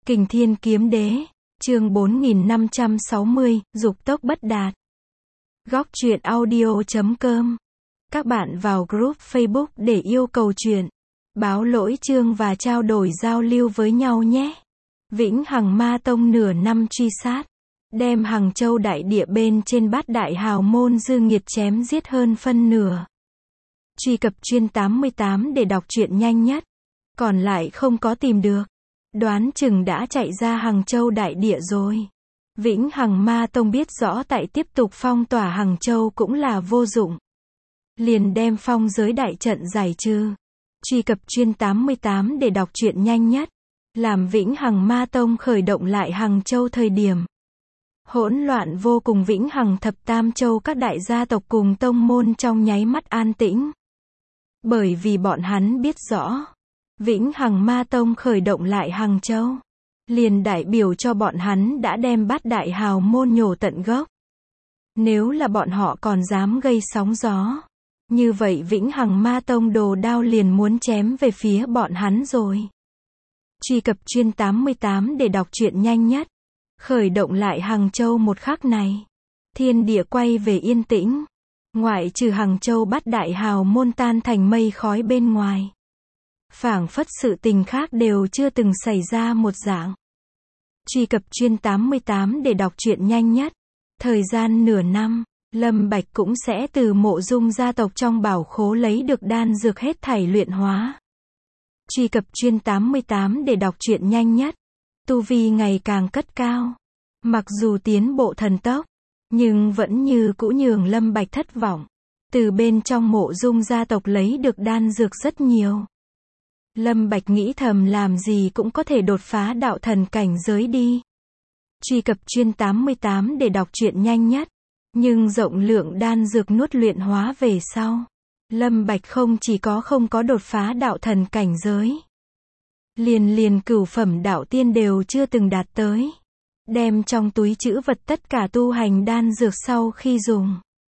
Kình Thiên Kiếm Đế, chương 4560, dục tốc bất đạt. Góc truyện audio.com. Các bạn vào group Facebook để yêu cầu truyện, báo lỗi chương và trao đổi giao lưu với nhau nhé. Vĩnh Hằng Ma Tông nửa năm truy sát, đem Hằng Châu đại địa bên trên Bát Đại Hào môn dư nghiệt chém giết hơn phân nửa. Truy cập chuyên 88 để đọc truyện nhanh nhất, còn lại không có tìm được. Đoán chừng đã chạy ra Hằng Châu đại địa rồi. Vĩnh Hằng Ma Tông biết rõ tại tiếp tục phong tỏa Hằng Châu cũng là vô dụng, liền đem phong giới đại trận giải trừ. Truy cập chuyên 88 để đọc truyện nhanh nhất. Làm Vĩnh Hằng Ma Tông khởi động lại Hằng Châu thời điểm hỗn loạn vô cùng, Vĩnh Hằng thập tam châu các đại gia tộc cùng tông môn trong nháy mắt an tĩnh. Bởi vì bọn hắn biết rõ, Vĩnh Hằng Ma Tông khởi động lại Hằng Châu, liền đại biểu cho bọn hắn đã đem Bát Đại Hào môn nhổ tận gốc. Nếu là bọn họ còn dám gây sóng gió, như vậy Vĩnh Hằng Ma Tông đồ đao liền muốn chém về phía bọn hắn rồi. Truy cập chuyên 88 để đọc truyện nhanh nhất. Khởi động lại Hằng Châu một khắc này, thiên địa quay về yên tĩnh. Ngoại trừ Hằng Châu Bát Đại Hào môn tan thành mây khói bên ngoài, phảng phất sự tình khác đều chưa từng xảy ra một dạng. Truy cập chuyên 88 để đọc truyện nhanh nhất. Thời gian nửa năm, Lâm Bạch cũng sẽ từ Mộ Dung gia tộc trong bảo khố lấy được đan dược hết thảy luyện hóa. Truy cập chuyên 88 để đọc truyện nhanh nhất. Tu vi ngày càng cất cao, mặc dù tiến bộ thần tốc, nhưng vẫn như cũ nhường Lâm Bạch thất vọng. Từ bên trong Mộ Dung gia tộc lấy được đan dược rất nhiều. Lâm Bạch nghĩ thầm làm gì cũng có thể đột phá đạo thần cảnh giới đi. Truy cập chuyên 88 để đọc truyện nhanh nhất. Nhưng rộng lượng đan dược nuốt luyện hóa về sau, Lâm Bạch không chỉ không có đột phá đạo thần cảnh giới, liền cửu phẩm đạo tiên đều chưa từng đạt tới. Đem trong túi trữ vật tất cả tu hành đan dược sau khi dùng,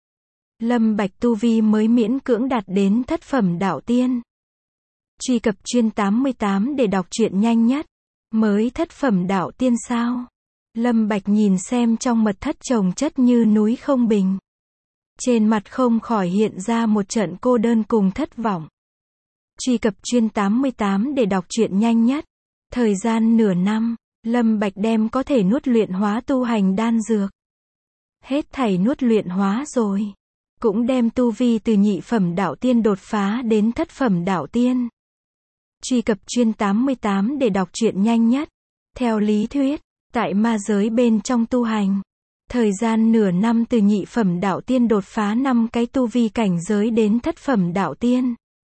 Lâm Bạch tu vi mới miễn cưỡng đạt đến thất phẩm đạo tiên. Truy cập chuyên 88 để đọc truyện nhanh nhất. Mới thất phẩm đạo tiên sao? Lâm Bạch nhìn xem trong mật thất chồng chất như núi không bình, trên mặt không khỏi hiện ra một trận cô đơn cùng thất vọng. Truy cập chuyên 88 để đọc truyện nhanh nhất. Thời gian nửa năm, Lâm Bạch đem có thể nuốt luyện hóa tu hành đan dược hết thảy nuốt luyện hóa rồi, cũng đem tu vi từ nhị phẩm đạo tiên đột phá đến thất phẩm đạo tiên. Truy cập chuyên 88 để đọc truyện nhanh nhất. Theo lý thuyết, tại ma giới bên trong tu hành, thời gian nửa năm từ nhị phẩm đạo tiên đột phá 5 cái tu vi cảnh giới đến thất phẩm đạo tiên,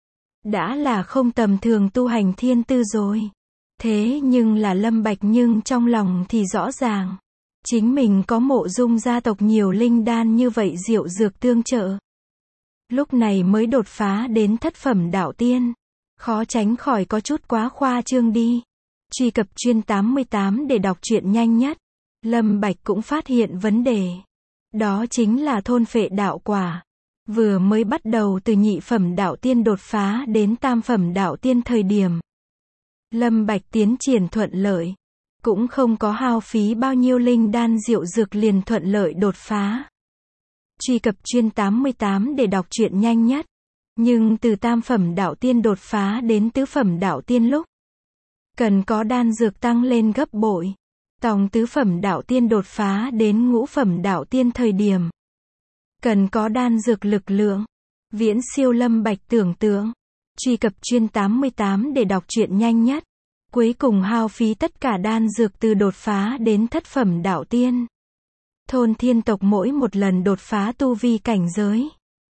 đã là không tầm thường tu hành thiên tư rồi. Thế nhưng là Lâm Bạch nhưng trong lòng thì rõ ràng, chính mình có Mộ Dung gia tộc nhiều linh đan như vậy diệu dược tương trợ, lúc này mới đột phá đến thất phẩm đạo tiên, khó tránh khỏi có chút quá khoa trương đi. Truy cập chuyên 88 để đọc truyện nhanh nhất. Lâm Bạch cũng phát hiện vấn đề, đó chính là thôn phệ đạo quả. Vừa mới bắt đầu từ nhị phẩm đạo tiên đột phá đến tam phẩm đạo tiên thời điểm, Lâm Bạch tiến triển thuận lợi, cũng không có hao phí bao nhiêu linh đan diệu dược liền thuận lợi đột phá. Truy cập chuyên 88 để đọc truyện nhanh nhất. Nhưng từ tam phẩm đạo tiên đột phá đến tứ phẩm đạo tiên lúc, cần có đan dược tăng lên gấp bội. Tòng tứ phẩm đạo tiên đột phá đến ngũ phẩm đạo tiên thời điểm, cần có đan dược lực lượng viễn siêu Lâm Bạch tưởng tượng. Truy cập chuyên 88 để đọc truyện nhanh nhất. Cuối cùng hao phí tất cả đan dược từ đột phá đến thất phẩm đạo tiên. Thôn thiên tộc mỗi một lần đột phá tu vi cảnh giới,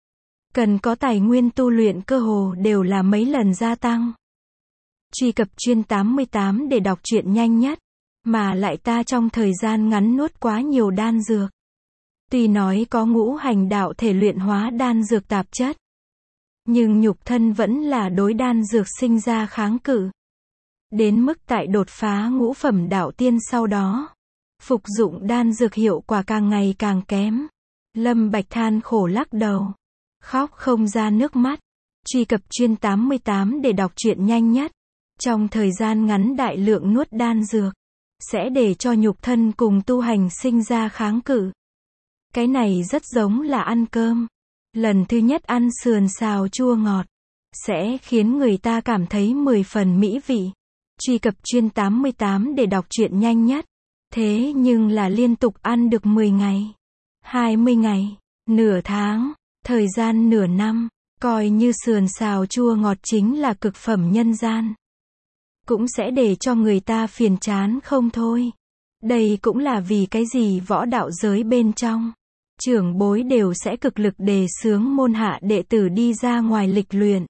cần có tài nguyên tu luyện cơ hồ đều là mấy lần gia tăng. Truy cập chuyên 88 để đọc truyện nhanh nhất. Mà lại ta trong thời gian ngắn nuốt quá nhiều đan dược. Tuy nói có ngũ hành đạo thể luyện hóa đan dược tạp chất, nhưng nhục thân vẫn là đối đan dược sinh ra kháng cự. Đến mức tại đột phá ngũ phẩm đạo tiên sau đó, phục dụng đan dược hiệu quả càng ngày càng kém. Lâm Bạch than khổ lắc đầu, khóc không ra nước mắt. Truy cập chuyên 88 để đọc truyện nhanh nhất. Trong thời gian ngắn đại lượng nuốt đan dược, sẽ để cho nhục thân cùng tu hành sinh ra kháng cự. Cái này rất giống là ăn cơm. Lần thứ nhất ăn sườn xào chua ngọt, sẽ khiến người ta cảm thấy 10 phần mỹ vị. Truy cập Chuyên 88 để đọc truyện nhanh nhất. Thế nhưng là liên tục ăn được 10 ngày, 20 ngày, nửa tháng, thời gian nửa năm, coi như sườn xào chua ngọt chính là cực phẩm nhân gian. Cũng sẽ để cho người ta phiền chán không thôi. Đây cũng là vì cái gì võ đạo giới bên trong, trưởng bối đều sẽ cực lực đề xướng môn hạ đệ tử đi ra ngoài lịch luyện,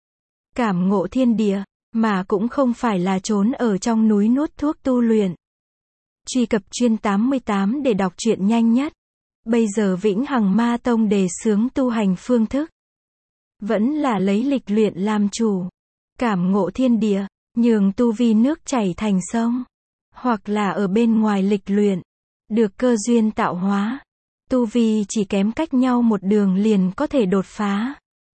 cảm ngộ thiên địa, mà cũng không phải là trốn ở trong núi nuốt thuốc tu luyện. Truy cập Chuyên 88 để đọc truyện nhanh nhất. Bây giờ Vĩnh Hằng Ma Tông đề xướng tu hành phương thức vẫn là lấy lịch luyện làm chủ, cảm ngộ thiên địa, nhường tu vi nước chảy thành sông, hoặc là ở bên ngoài lịch luyện, được cơ duyên tạo hóa, tu vi chỉ kém cách nhau một đường liền có thể đột phá.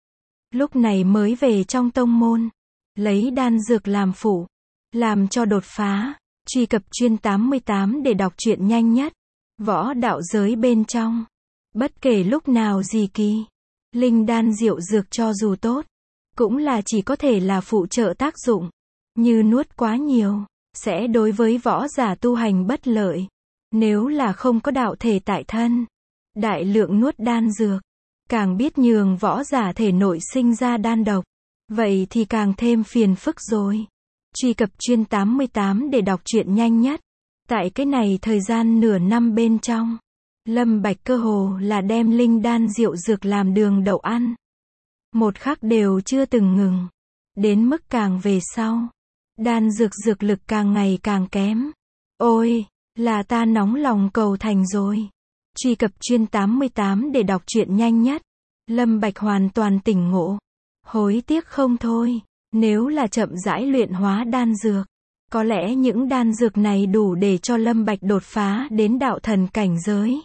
Lúc này mới về trong tông môn, lấy đan dược làm phụ, làm cho đột phá. Truy cập Chuyên 88 để đọc truyện nhanh nhất. Võ đạo giới bên trong, bất kể lúc nào gì kỳ, linh đan diệu dược cho dù tốt, cũng là chỉ có thể là phụ trợ tác dụng. Như nuốt quá nhiều, sẽ đối với võ giả tu hành bất lợi. Nếu là không có đạo thể tại thân, đại lượng nuốt đan dược, càng biết nhường võ giả thể nội sinh ra đan độc. Vậy thì càng thêm phiền phức rồi. Truy cập Chuyên 88 để đọc truyện nhanh nhất. Tại cái này thời gian nửa năm bên trong, Lâm Bạch cơ hồ là đem linh đan diệu dược làm đường đậu ăn. Một khắc đều chưa từng ngừng. Đến mức càng về sau, đan dược dược lực càng ngày càng kém. Ôi, là ta nóng lòng cầu thành rồi. Truy cập Chuyên 88 để đọc truyện nhanh nhất. Lâm Bạch hoàn toàn tỉnh ngộ. Hối tiếc không thôi. Nếu là chậm rãi luyện hóa đan dược, có lẽ những đan dược này đủ để cho Lâm Bạch đột phá đến đạo thần cảnh giới.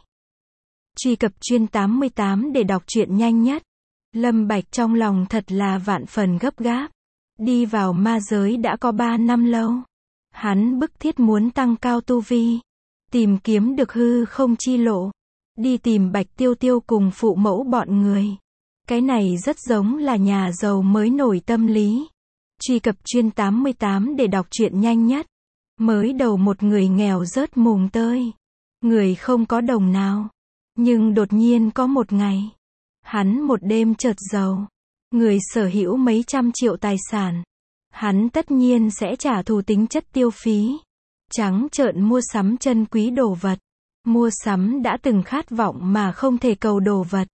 Truy cập Chuyên 88 để đọc truyện nhanh nhất. Lâm Bạch trong lòng thật là vạn phần gấp gáp. Đi vào ma giới đã có 3 năm lâu. Hắn bức thiết muốn tăng cao tu vi, tìm kiếm được hư không chi lộ, đi tìm Bạch Tiêu Tiêu cùng phụ mẫu bọn người. Cái này rất giống là nhà giàu mới nổi tâm lý. Truy cập Chuyên 88 để đọc truyện nhanh nhất. Mới đầu một người nghèo rớt mùng tơi, người không có đồng nào. Nhưng đột nhiên có một ngày, hắn một đêm chợt giàu, người sở hữu mấy trăm triệu tài sản. Hắn tất nhiên sẽ trả thù tính chất tiêu phí, trắng trợn mua sắm chân quý đồ vật, mua sắm đã từng khát vọng mà không thể cầu đồ vật.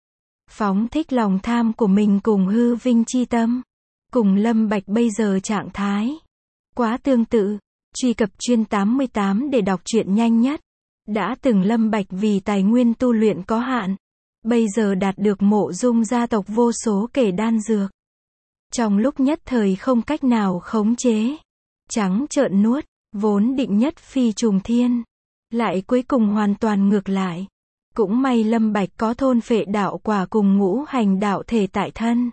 Phóng thích lòng tham của mình cùng hư vinh chi tâm, cùng Lâm Bạch bây giờ trạng thái quá tương tự. Truy cập Chuyên 88 để đọc truyện nhanh nhất. Đã từng Lâm Bạch vì tài nguyên tu luyện có hạn, bây giờ đạt được Mộ Dung gia tộc vô số kể đan dược. Trong lúc nhất thời không cách nào khống chế, trắng trợn nuốt, vốn định nhất phi trùng thiên, lại cuối cùng hoàn toàn ngược lại. Cũng may Lâm Bạch có thôn phệ đạo quả cùng ngũ hành đạo thể tại thân,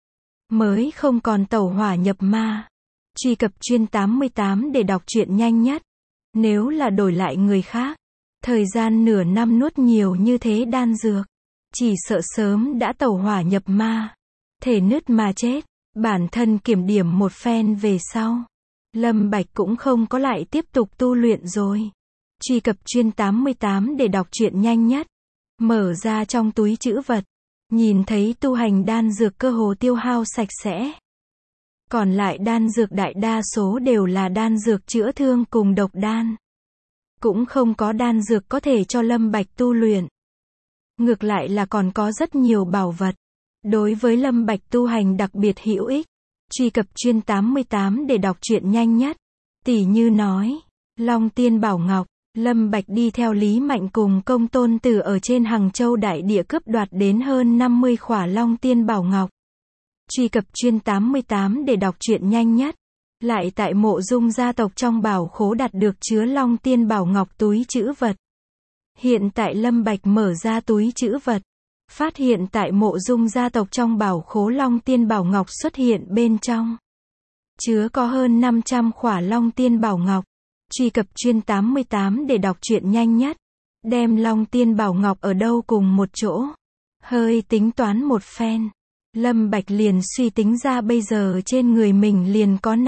mới không còn tẩu hỏa nhập ma. Truy cập Chuyên 88 để đọc truyện nhanh nhất. Nếu là đổi lại người khác, thời gian nửa năm nuốt nhiều như thế đan dược, chỉ sợ sớm đã tẩu hỏa nhập ma, thể nứt mà chết. Bản thân kiểm điểm một phen về sau, Lâm Bạch cũng không có lại tiếp tục tu luyện rồi. Truy cập Chuyên 88 để đọc truyện nhanh nhất. Mở ra trong túi trữ vật, nhìn thấy tu hành đan dược cơ hồ tiêu hao sạch sẽ. Còn lại đan dược đại đa số đều là đan dược chữa thương cùng độc đan. Cũng không có đan dược có thể cho Lâm Bạch tu luyện. Ngược lại là còn có rất nhiều bảo vật, đối với Lâm Bạch tu hành đặc biệt hữu ích. Truy cập Chuyên 88 để đọc truyện nhanh nhất. Tỷ như nói, Long Tiên Bảo Ngọc, Lâm Bạch đi theo Lý Mạnh cùng Công Tôn Tử ở trên Hằng Châu đại địa cướp đoạt đến hơn 50 khỏa Long Tiên Bảo Ngọc. Truy cập Chuyên 88 để đọc truyện nhanh nhất. Lại tại Mộ Dung gia tộc trong bảo khố đạt được chứa Long Tiên Bảo Ngọc túi trữ vật. Hiện tại Lâm Bạch mở ra túi trữ vật, phát hiện tại Mộ Dung gia tộc trong bảo khố Long Tiên Bảo Ngọc xuất hiện bên trong chứa có hơn 500 khỏa Long Tiên Bảo Ngọc. Truy cập Chuyên 88 để đọc truyện nhanh nhất. Đem Long Tiên Bảo Ngọc ở đâu cùng một chỗ. Hơi tính toán một phen, Lâm Bạch liền suy tính ra bây giờ trên người mình liền có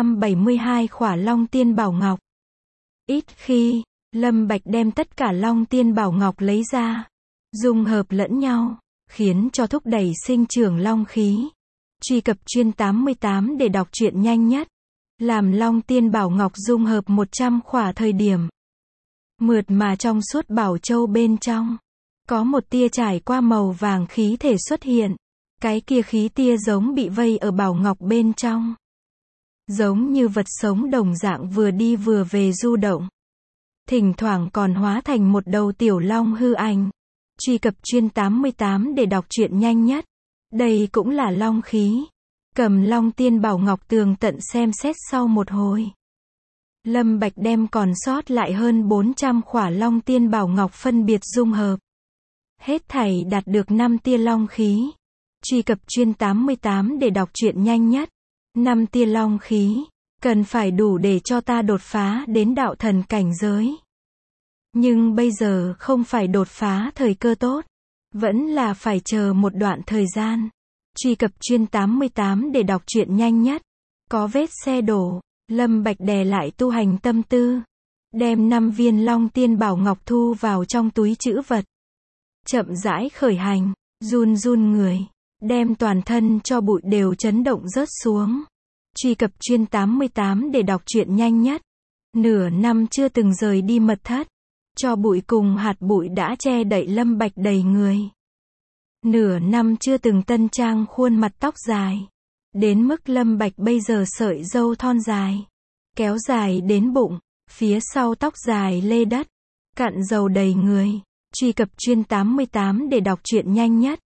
572 khỏa Long Tiên Bảo Ngọc. Ít khi, Lâm Bạch đem tất cả Long Tiên Bảo Ngọc lấy ra, dung hợp lẫn nhau, khiến cho thúc đẩy sinh trưởng long khí. Truy cập Chuyên 88 để đọc truyện nhanh nhất. Làm Long Tiên Bảo Ngọc dung hợp 100 khỏa thời điểm, mượt mà trong suốt bảo châu bên trong, có một tia trải qua màu vàng khí thể xuất hiện. Cái kia khí tia giống bị vây ở bảo ngọc bên trong, giống như vật sống đồng dạng vừa đi vừa về du động, thỉnh thoảng còn hóa thành một đầu tiểu long hư ảnh. Truy cập Chuyên 88 để đọc truyện nhanh nhất. Đây cũng là long khí. Cầm Long Tiên Bảo Ngọc tường tận xem xét sau một hồi, Lâm Bạch đem còn sót lại hơn 400 khỏa Long Tiên Bảo Ngọc phân biệt dung hợp. Hết thảy đạt được 5 tia long khí. Truy cập Chuyên 88 để đọc truyện nhanh nhất. 5 tia long khí, cần phải đủ để cho ta đột phá đến đạo thần cảnh giới. Nhưng bây giờ không phải đột phá thời cơ tốt, vẫn là phải chờ một đoạn thời gian. Truy cập Chuyên 88 để đọc truyện nhanh nhất. Có vết xe đổ, Lâm Bạch đè lại tu hành tâm tư, đem 5 viên Long Tiên Bảo Ngọc thu vào trong túi trữ vật. Chậm rãi khởi hành, run run người, đem toàn thân cho bụi đều chấn động rớt xuống. Truy cập Chuyên 88 để đọc truyện nhanh nhất. Nửa năm chưa từng rời đi mật thất, cho bụi cùng hạt bụi đã che đậy Lâm Bạch đầy người. Nửa năm chưa từng tân trang khuôn mặt tóc dài, đến mức Lâm Bạch bây giờ sợi râu thon dài, kéo dài đến bụng, phía sau tóc dài lê đất, cặn dầu đầy người. Truy cập Chuyên 88 để đọc truyện nhanh nhất.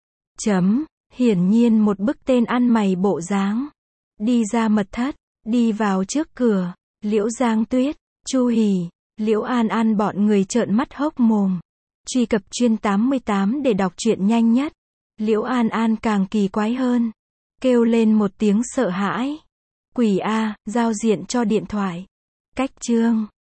Hiển nhiên một bức tên ăn mày bộ dáng. Đi ra mật thất, đi vào trước cửa, Liễu Giang Tuyết, Chu Hỉ, Liễu An An bọn người trợn mắt hốc mồm. Truy cập Chuyên 88 để đọc truyện nhanh nhất. Liễu An An càng kỳ quái hơn, kêu lên một tiếng sợ hãi. Quỷ A, giao diện cho điện thoại. Cách chương